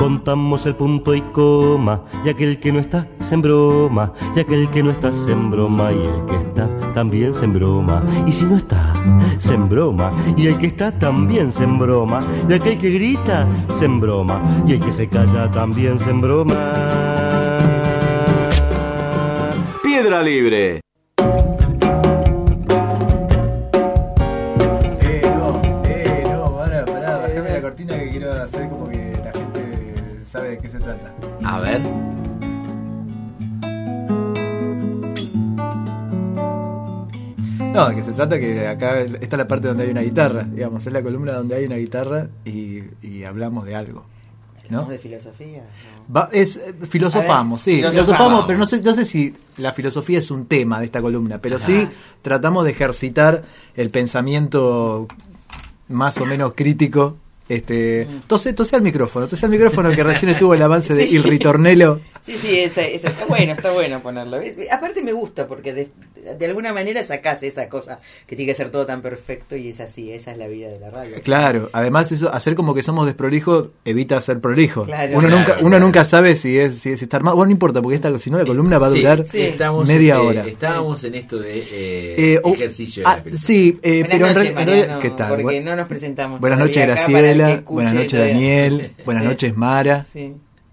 contamos el punto y coma, y aquel que no está se embroma, y aquel que no está se embroma, y el que está también se embroma, y si no está se embroma, y el que está también se embroma, y aquel que grita se embroma, y el que se calla también se embroma. Piedra Libre. Pará, bajame la cortina que quiero hacer como que la gente sabe de qué se trata. A ver. No, de que se trata que acá esta es la parte donde hay una guitarra, digamos, es la columna donde hay una guitarra y hablamos de algo, ¿no? ¿De filosofía? No. Filosofamos, sí, filosofamos, pero no sé si la filosofía es un tema de esta columna, pero sí tratamos de ejercitar el pensamiento más o menos crítico. Tose al micrófono que recién estuvo el avance de Il Ritornello. Sí, esa está bueno ponerlo. Aparte me gusta porque de alguna manera sacás esa cosa que tiene que ser todo tan perfecto y es así, esa es la vida de la radio. Claro, además eso, hacer como que somos desprolijos evita ser prolijo. Claro, uno nunca sabe si está armado. Bueno, no importa, porque si no la columna va a durar media hora. Estábamos en esto de ejercicio de la filosofía. Sí, pero noches, en realidad, ¿qué tal? Porque no nos presentamos. Buenas noches, Graciela. Buenas noches, Daniel. Buenas noches, Mara. Sí.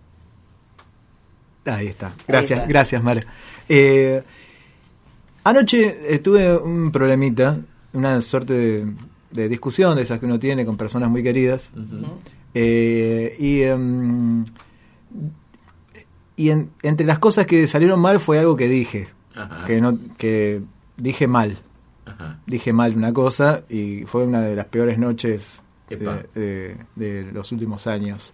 Ahí está. Gracias, Mara. Anoche tuve un problemita, una suerte de discusión de esas que uno tiene con personas muy queridas. Uh-huh. Entre las cosas que salieron mal fue algo que dije. Ajá. Que dije mal. Ajá. Dije mal una cosa y fue una de las peores noches de los últimos años.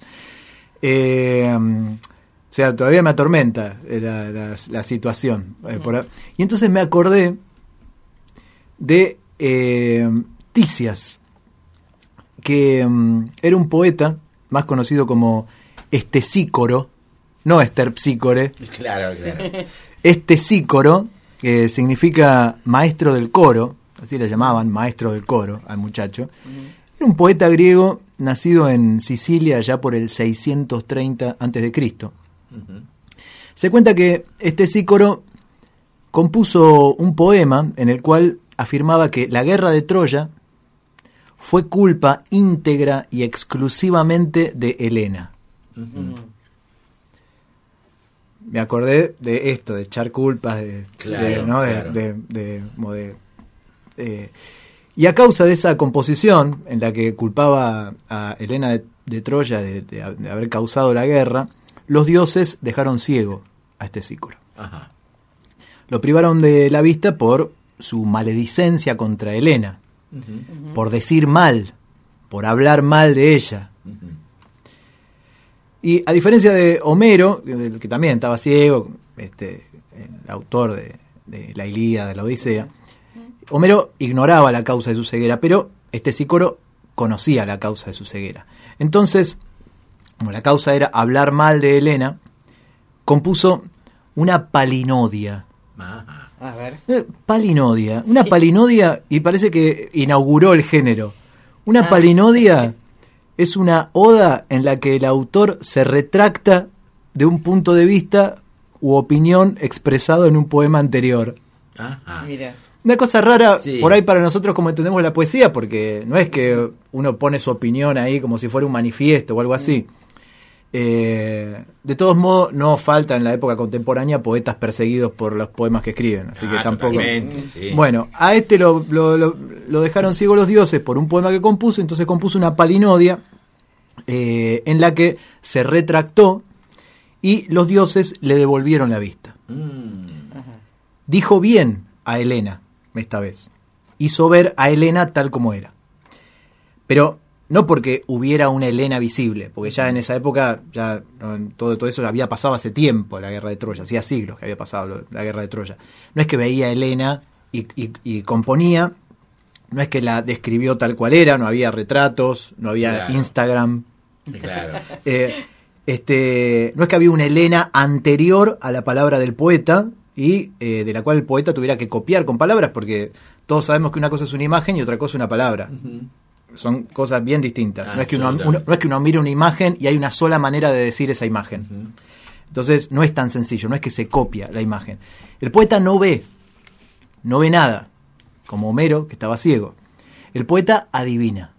O sea, todavía me atormenta la situación. Y entonces me acordé de Tisias, que era un poeta más conocido como Estesícoro, no Esterpsícore. Claro. Estesícoro, que significa maestro del coro, así le llamaban, maestro del coro al muchacho. Era un poeta griego nacido en Sicilia allá por el 630 a.C. Uh-huh. Se cuenta que Estesícoro compuso un poema en el cual afirmaba que la guerra de Troya fue culpa íntegra y exclusivamente de Helena. Uh-huh. Me acordé de esto, de echar culpas, y a causa de esa composición en la que culpaba a Helena de Troya de haber causado la guerra, los dioses dejaron ciego a Estesícoro. Ajá. Lo privaron de la vista por su maledicencia contra Helena, uh-huh. Por decir mal, por hablar mal de ella. Uh-huh. Y a diferencia de Homero, que también estaba ciego, el autor de la Ilíada, de la Odisea, Homero ignoraba la causa de su ceguera, pero Estesícoro conocía la causa de su ceguera. Entonces, como la causa era hablar mal de Helena, compuso una palinodia. A ver. Palinodia. Una palinodia, y parece que inauguró el género. Una palinodia es una oda en la que el autor se retracta de un punto de vista u opinión expresado en un poema anterior. Ajá. Mira. Una cosa rara, por ahí para nosotros como entendemos la poesía, porque no es que uno pone su opinión ahí como si fuera un manifiesto o algo así. De todos modos, no falta en la época contemporánea poetas perseguidos por los poemas que escriben, así que tampoco. Sí. Bueno, a lo dejaron ciego los dioses por un poema que compuso, entonces compuso una palinodia en la que se retractó y los dioses le devolvieron la vista. Dijo bien a Helena esta vez, hizo ver a Helena tal como era, pero no porque hubiera una Helena visible, porque ya en esa época ya todo eso había pasado hace tiempo, la guerra de Troya, hacía siglos que había pasado la guerra de Troya. No es que veía a Helena y componía, no es que la describió tal cual era, no había retratos, no había Instagram. Claro. No es que había una Helena anterior a la palabra del poeta y de la cual el poeta tuviera que copiar con palabras, porque todos sabemos que una cosa es una imagen y otra cosa es una palabra. Uh-huh. son cosas bien distintas. No es que uno mire una imagen y hay una sola manera de decir esa imagen. Uh-huh. Entonces no es tan sencillo, no es que se copia la imagen. El poeta no ve nada, como Homero, que estaba ciego. El poeta adivina,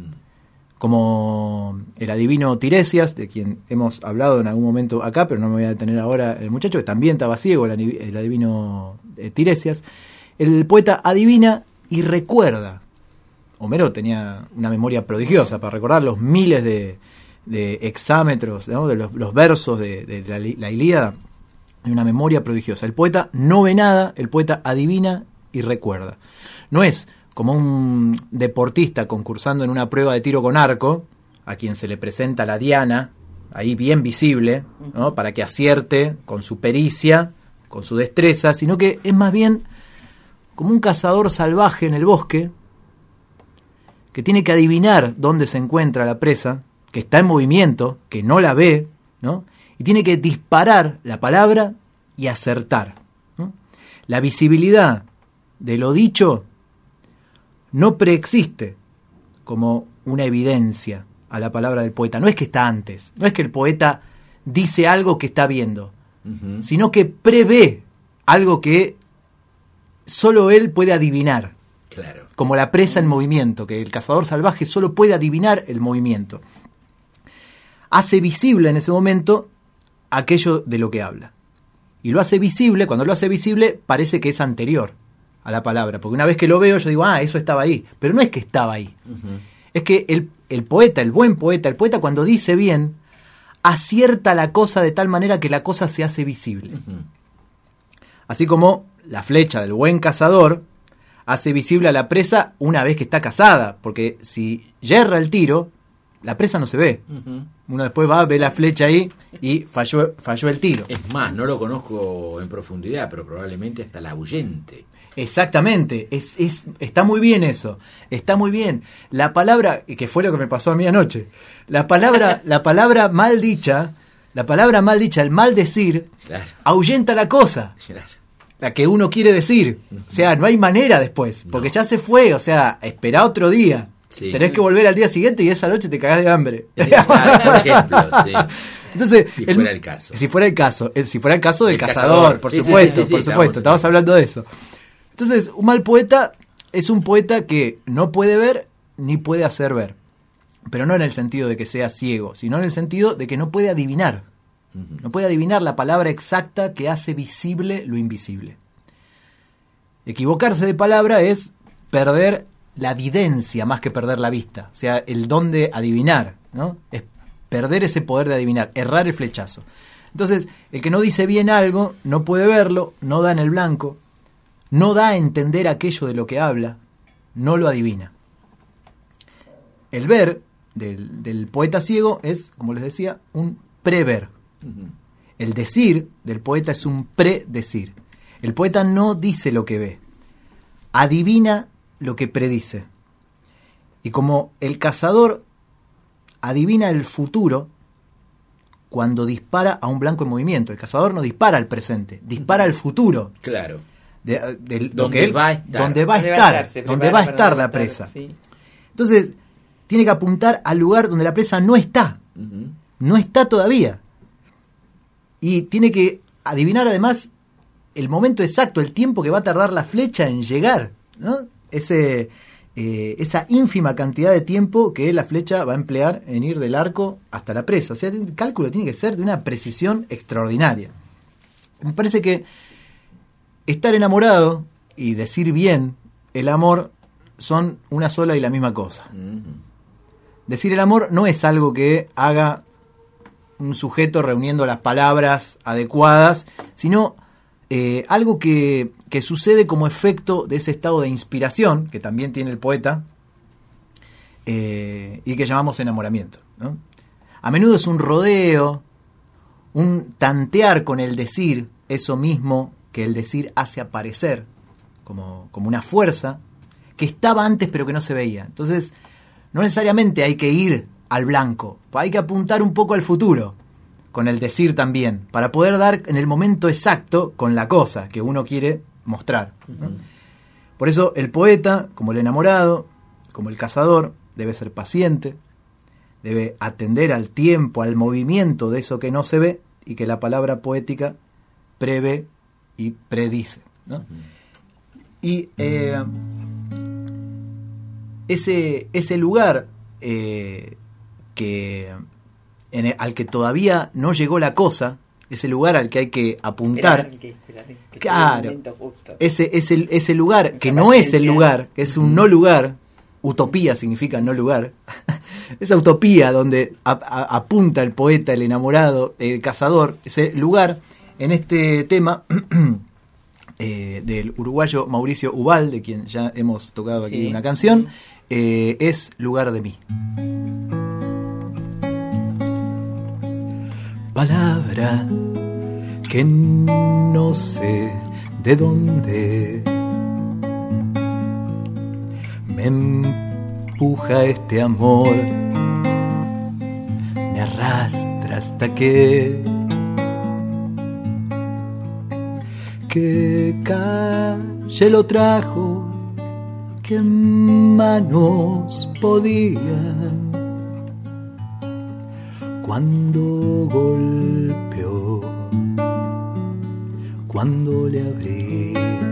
como el adivino Tiresias, de quien hemos hablado en algún momento acá, pero no me voy a detener ahora, el muchacho que también estaba ciego, el adivino Tiresias. El poeta adivina y recuerda. Homero tenía una memoria prodigiosa para recordar los miles de hexámetros, ¿no? De los versos de la Ilíada, hay una memoria prodigiosa. El poeta no ve nada, el poeta adivina y recuerda. No es como un deportista concursando en una prueba de tiro con arco, a quien se le presenta la diana, ahí bien visible, ¿no? Para que acierte con su pericia, con su destreza, sino que es más bien como un cazador salvaje en el bosque, que tiene que adivinar dónde se encuentra la presa, que está en movimiento, que no la ve, ¿no? Y tiene que disparar la palabra y acertar, ¿no? La visibilidad de lo dicho no preexiste como una evidencia a la palabra del poeta. No es que está antes, no es que el poeta dice algo que está viendo, uh-huh, sino que prevé algo que solo él puede adivinar. Claro. Como la presa en movimiento, que el cazador salvaje solo puede adivinar el movimiento. Hace visible en ese momento aquello de lo que habla. Y lo hace visible, cuando lo hace visible parece que es anterior a la palabra, porque una vez que lo veo yo digo, eso estaba ahí, pero no es que estaba ahí. Uh-huh. Es que el poeta, el buen poeta, el poeta cuando dice bien, acierta la cosa de tal manera que la cosa se hace visible. Uh-huh. Así como la flecha del buen cazador hace visible a la presa una vez que está cazada, porque si yerra el tiro, la presa no se ve. Uh-huh. Uno después va, ve la flecha ahí y falló el tiro. Es más, no lo conozco en profundidad, pero probablemente hasta la ahuyente. Exactamente, está muy bien eso, está muy bien. La palabra, que fue lo que me pasó a mí anoche, la palabra mal dicha, el mal decir, claro, ahuyenta la cosa. Claro. La que uno quiere decir. Uh-huh. O sea, no hay manera después, porque ya se fue, o sea, esperá otro día. Sí. Tenés que volver al día siguiente y esa noche te cagás de hambre. Claro, por ejemplo, sí. Entonces, si fuera el caso. Si fuera el caso del cazador, por supuesto, estamos hablando de eso. Entonces, un mal poeta es un poeta que no puede ver ni puede hacer ver. Pero no en el sentido de que sea ciego, sino en el sentido de que no puede adivinar. Uh-huh. No puede adivinar la palabra exacta que hace visible lo invisible. Equivocarse de palabra es perder la videncia más que perder la vista. O sea, el don de adivinar, ¿no? Es perder ese poder de adivinar, errar el flechazo. Entonces, el que no dice bien algo, no puede verlo, no da en el blanco, no da a entender aquello de lo que habla, no lo adivina. El ver del poeta ciego es, como les decía, un prever. Uh-huh. El decir del poeta es un predecir. El poeta no dice lo que ve, adivina lo que predice. Y como el cazador adivina el futuro cuando dispara a un blanco en movimiento, el cazador no dispara al presente, dispara al futuro. Claro. Donde va a estar la presa. Sí. Entonces, tiene que apuntar al lugar donde la presa no está. Uh-huh. No está todavía. Y tiene que adivinar además el momento exacto, el tiempo que va a tardar la flecha en llegar, ¿no? Esa ínfima cantidad de tiempo que la flecha va a emplear en ir del arco hasta la presa. O sea, el cálculo tiene que ser de una precisión extraordinaria. Me parece que estar enamorado y decir bien el amor son una sola y la misma cosa. Uh-huh. Decir el amor no es algo que haga un sujeto reuniendo las palabras adecuadas, sino algo que sucede como efecto de ese estado de inspiración que también tiene el poeta y que llamamos enamoramiento, ¿no? A menudo es un rodeo, un tantear con el decir, eso mismo que el decir hace aparecer como una fuerza que estaba antes pero que no se veía. Entonces, no necesariamente hay que ir al blanco, hay que apuntar un poco al futuro con el decir también, para poder dar en el momento exacto con la cosa que uno quiere mostrar, ¿no? Uh-huh. Por eso el poeta, como el enamorado, como el cazador, debe ser paciente, debe atender al tiempo, al movimiento de eso que no se ve, y que la palabra poética prevé y predice, ¿no? Y ese lugar al que todavía no llegó la cosa, ese lugar al que hay que apuntar, claro, ese lugar que no es el lugar, que es un no lugar, utopía significa no lugar, esa utopía donde apunta el poeta, el enamorado, el cazador, ese lugar, en este tema del uruguayo Mauricio Ubal, de quien ya hemos tocado aquí una canción, es Lugar de mí. Palabra que no sé de dónde me empuja este amor, me arrastra hasta que calle lo trajo, que manos podían cuando golpeó, cuando le abrí.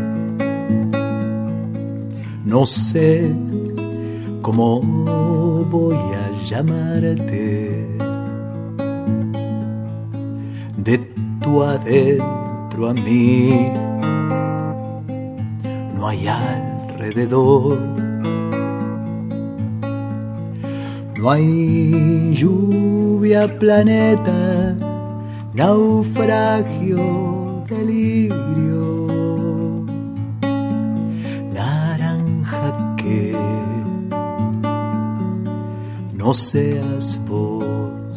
No sé cómo voy a llamarte, de tu adentro a mí no hay alrededor, no hay lluvia, planeta, naufragio, delirio, naranja que no seas vos,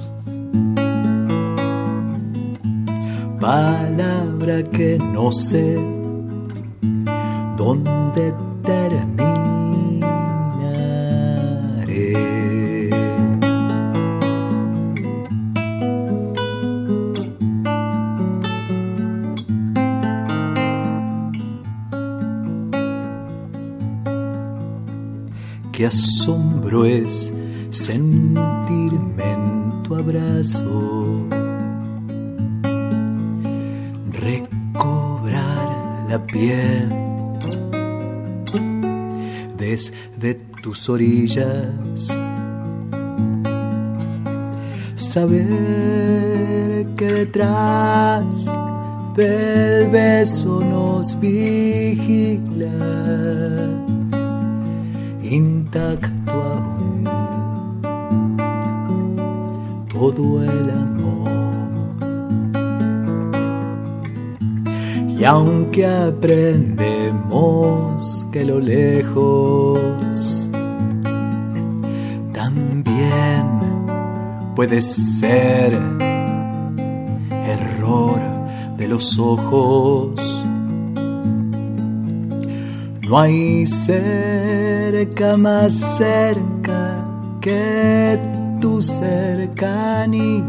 palabra que no sé dónde terminaré. Qué asombro es sentirme en tu abrazo, recobrar la piel desde tus orillas, saber que detrás del beso nos vigila, intacto aún todo el amor. Y aunque aprendemos que lo lejos también puede ser error de los ojos, no hay cerca más cerca que tu cercanía,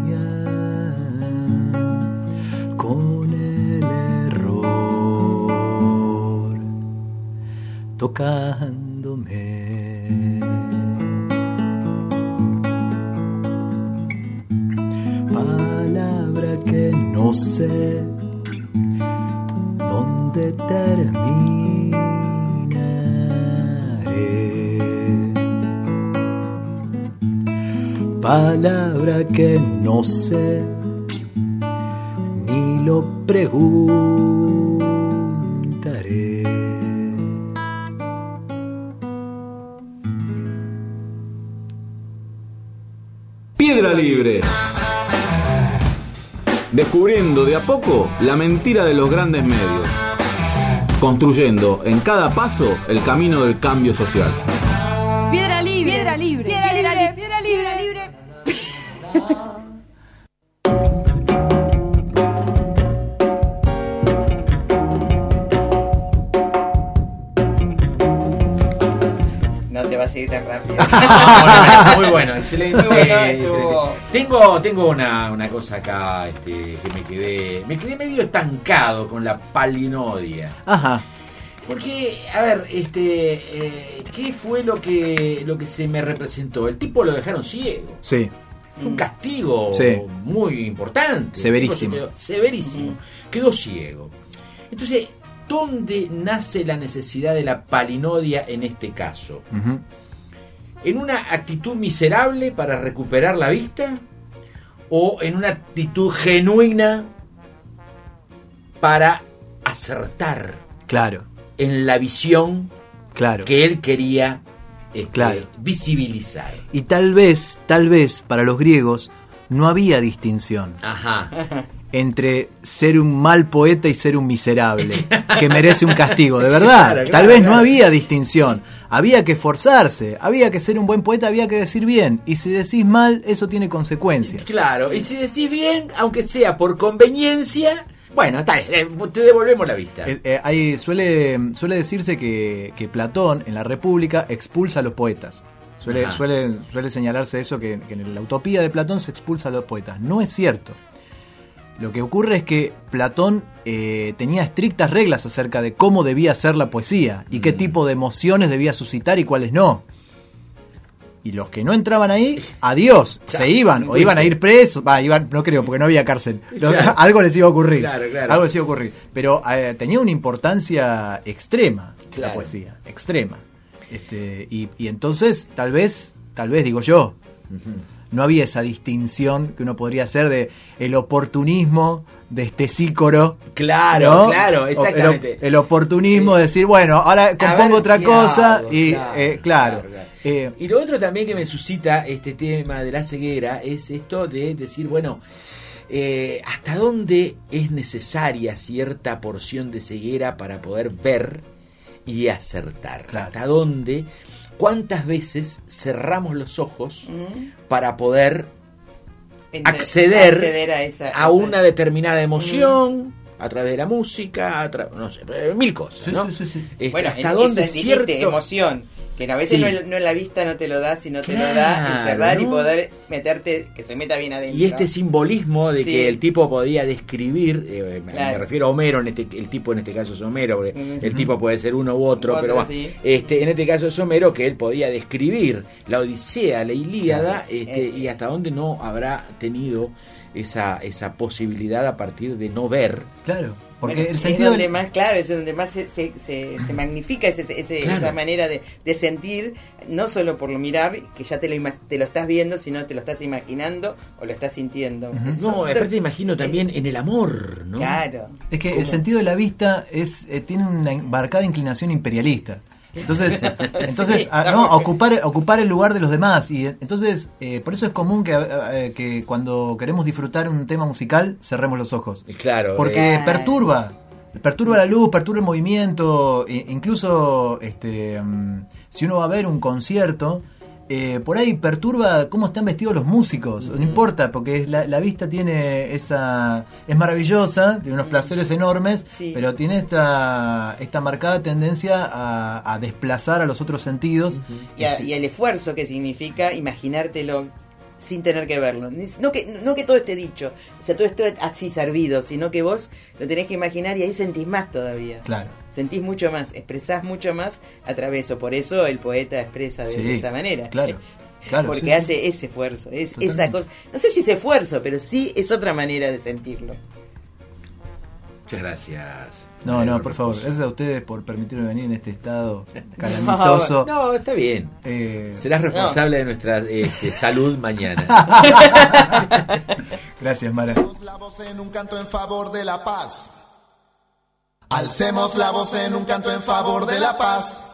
con el error tocándome. Palabra que no sé dónde terminaré. Palabra que no sé ni lo preguntaré. Piedra Libre. Descubriendo de a poco la mentira de los grandes medios, construyendo en cada paso el camino del cambio social. Piedra libre, piedra libre, piedra libre, piedra libre, piedra libre. No te vas a ir tan rápido. Muy bueno, excelente. Muy bueno, excelente. Tengo una cosa acá que me quedé medio estancado con la palinodia. Ajá. Porque, a ver, ¿qué fue lo que se me representó? El tipo lo dejaron ciego. Sí. Es un castigo muy importante. Severísimo. Severísimo. Quedó ciego. Entonces, ¿dónde nace la necesidad de la palinodia en este caso? Uh-huh. ¿En una actitud miserable para recuperar la vista? ¿O en una actitud genuina para acertar Claro. en la visión que él quería visibilizar? Y tal vez, para los griegos no había distinción entre ser un mal poeta y ser un miserable que merece un castigo, de verdad. Tal vez no había distinción. Había que esforzarse, había que ser un buen poeta, había que decir bien. Y si decís mal, eso tiene consecuencias. Claro, y si decís bien, aunque sea por conveniencia, bueno, está bien, te devolvemos la vista. Suele decirse que Platón en la República expulsa a los poetas. Suele señalarse eso, que en la utopía de Platón se expulsa a los poetas. No es cierto. Lo que ocurre es que Platón tenía estrictas reglas acerca de cómo debía ser la poesía y qué tipo de emociones debía suscitar y cuáles no. Y los que no entraban ahí, adiós, se iban, o iban a ir presos, no creo, porque no había cárcel. Algo les iba a ocurrir. Algo les iba a ocurrir. Pero tenía una importancia extrema la poesía, extrema. Y entonces, tal vez digo yo, no había esa distinción que uno podría hacer de el oportunismo de Sícoro. Claro, ¿no? claro, exactamente. El oportunismo de decir, bueno, ahora compongo otra cosa y claro. Y lo otro también que me suscita este tema de la ceguera es esto de decir, bueno, ¿hasta dónde es necesaria cierta porción de ceguera para poder ver y acertar? Claro. ¿Hasta dónde? ¿Cuántas veces cerramos los ojos para poder acceder a una determinada emoción a través de la música, no sé, mil cosas, ¿no? Sí. Bueno, ¿hasta dónde cierta emoción? Que a veces no en la vista no te lo da, sino te lo da encerrar y poder meterte, que se meta bien adentro. Y este simbolismo de que el tipo podía describir, me refiero a Homero, el tipo en este caso es Homero, el tipo puede ser uno u otro, pero bueno, en este caso es Homero, que él podía describir la Odisea, la Ilíada, y hasta dónde no habrá tenido esa posibilidad a partir de no ver. Claro. Porque el sentido es donde más se magnifica esa manera de sentir, no solo por lo mirar, que ya te lo estás viendo, sino te lo estás imaginando o lo estás sintiendo. No, aparte imagino también en el amor, ¿no? Claro. Es que el sentido de la vista tiene una marcada inclinación imperialista. Entonces ocupar el lugar de los demás, y entonces por eso es común que cuando queremos disfrutar un tema musical cerremos los ojos, porque perturba la luz, perturba el movimiento, incluso si uno va a ver un concierto, por ahí perturba cómo están vestidos los músicos, no importa, porque la vista tiene es maravillosa, tiene unos placeres enormes, pero tiene esta marcada tendencia a desplazar a los otros sentidos. Y el esfuerzo que significa imaginártelo sin tener que verlo. No que todo esté dicho, o sea, todo esto así servido, sino que vos lo tenés que imaginar y ahí sentís más todavía. Claro. Sentís mucho más, expresás mucho más a través de eso. Por eso el poeta expresa de esa manera. Claro. Porque hace ese esfuerzo, esa cosa. No sé si es esfuerzo, pero sí es otra manera de sentirlo. Muchas gracias. No, por favor, gracias a ustedes por permitirme venir en este estado calamitoso. No, está bien. Serás responsable de nuestra salud mañana. Gracias, Mara. La voz en un canto en favor de la paz. Alcemos la voz en un canto en favor de la paz.